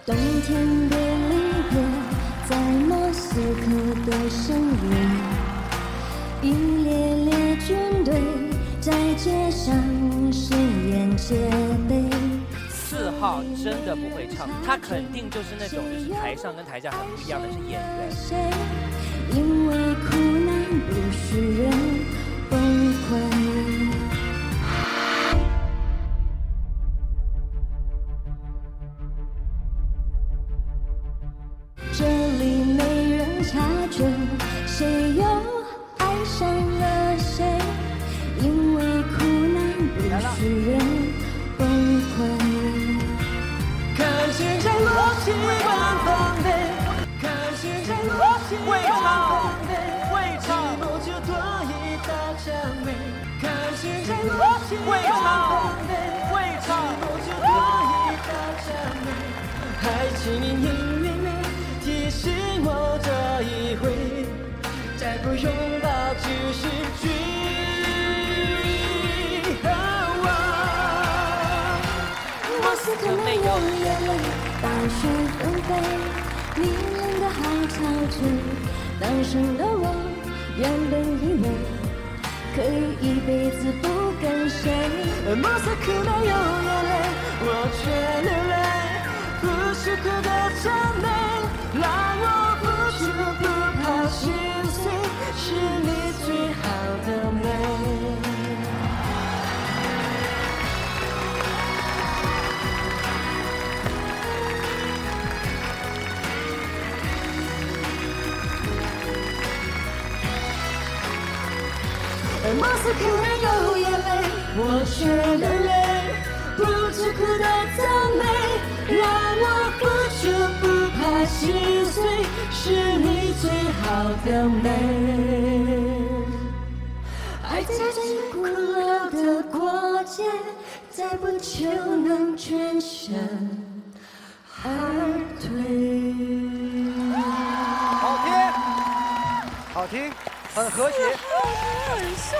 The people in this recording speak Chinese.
冬天的离别，在莫斯科的深夜，一列列军队在街上誓言戒备。 4号真的不会唱，他肯定就是那种就是台上跟台下很不一样的是演员。 因为苦难不许人崩溃。这里没人察觉，谁又爱上了谁？因为苦难不许人崩溃。 看现在落起万方杯，看现在落起万方杯，寂寞就多一道蔷薇。看现在落起万方杯，寂寞就多一道蔷薇。爱情因为美提醒我这一回，再不拥抱就是距。 莫斯科没有眼泪，大雪纷飞，你冷的海潮去。当时的我原本以为可以一辈子不跟谁。 莫斯科没有眼泪，我却流泪。不是苦的赞美，让我不住不怕心碎，是你最好的美。莫斯科没有眼泪，我却流泪。不知苦的赞美，让我不住不怕心碎，是你最好的美。 爱在最古老的国界，再不就能全身而退。 好听，好听，很和谐。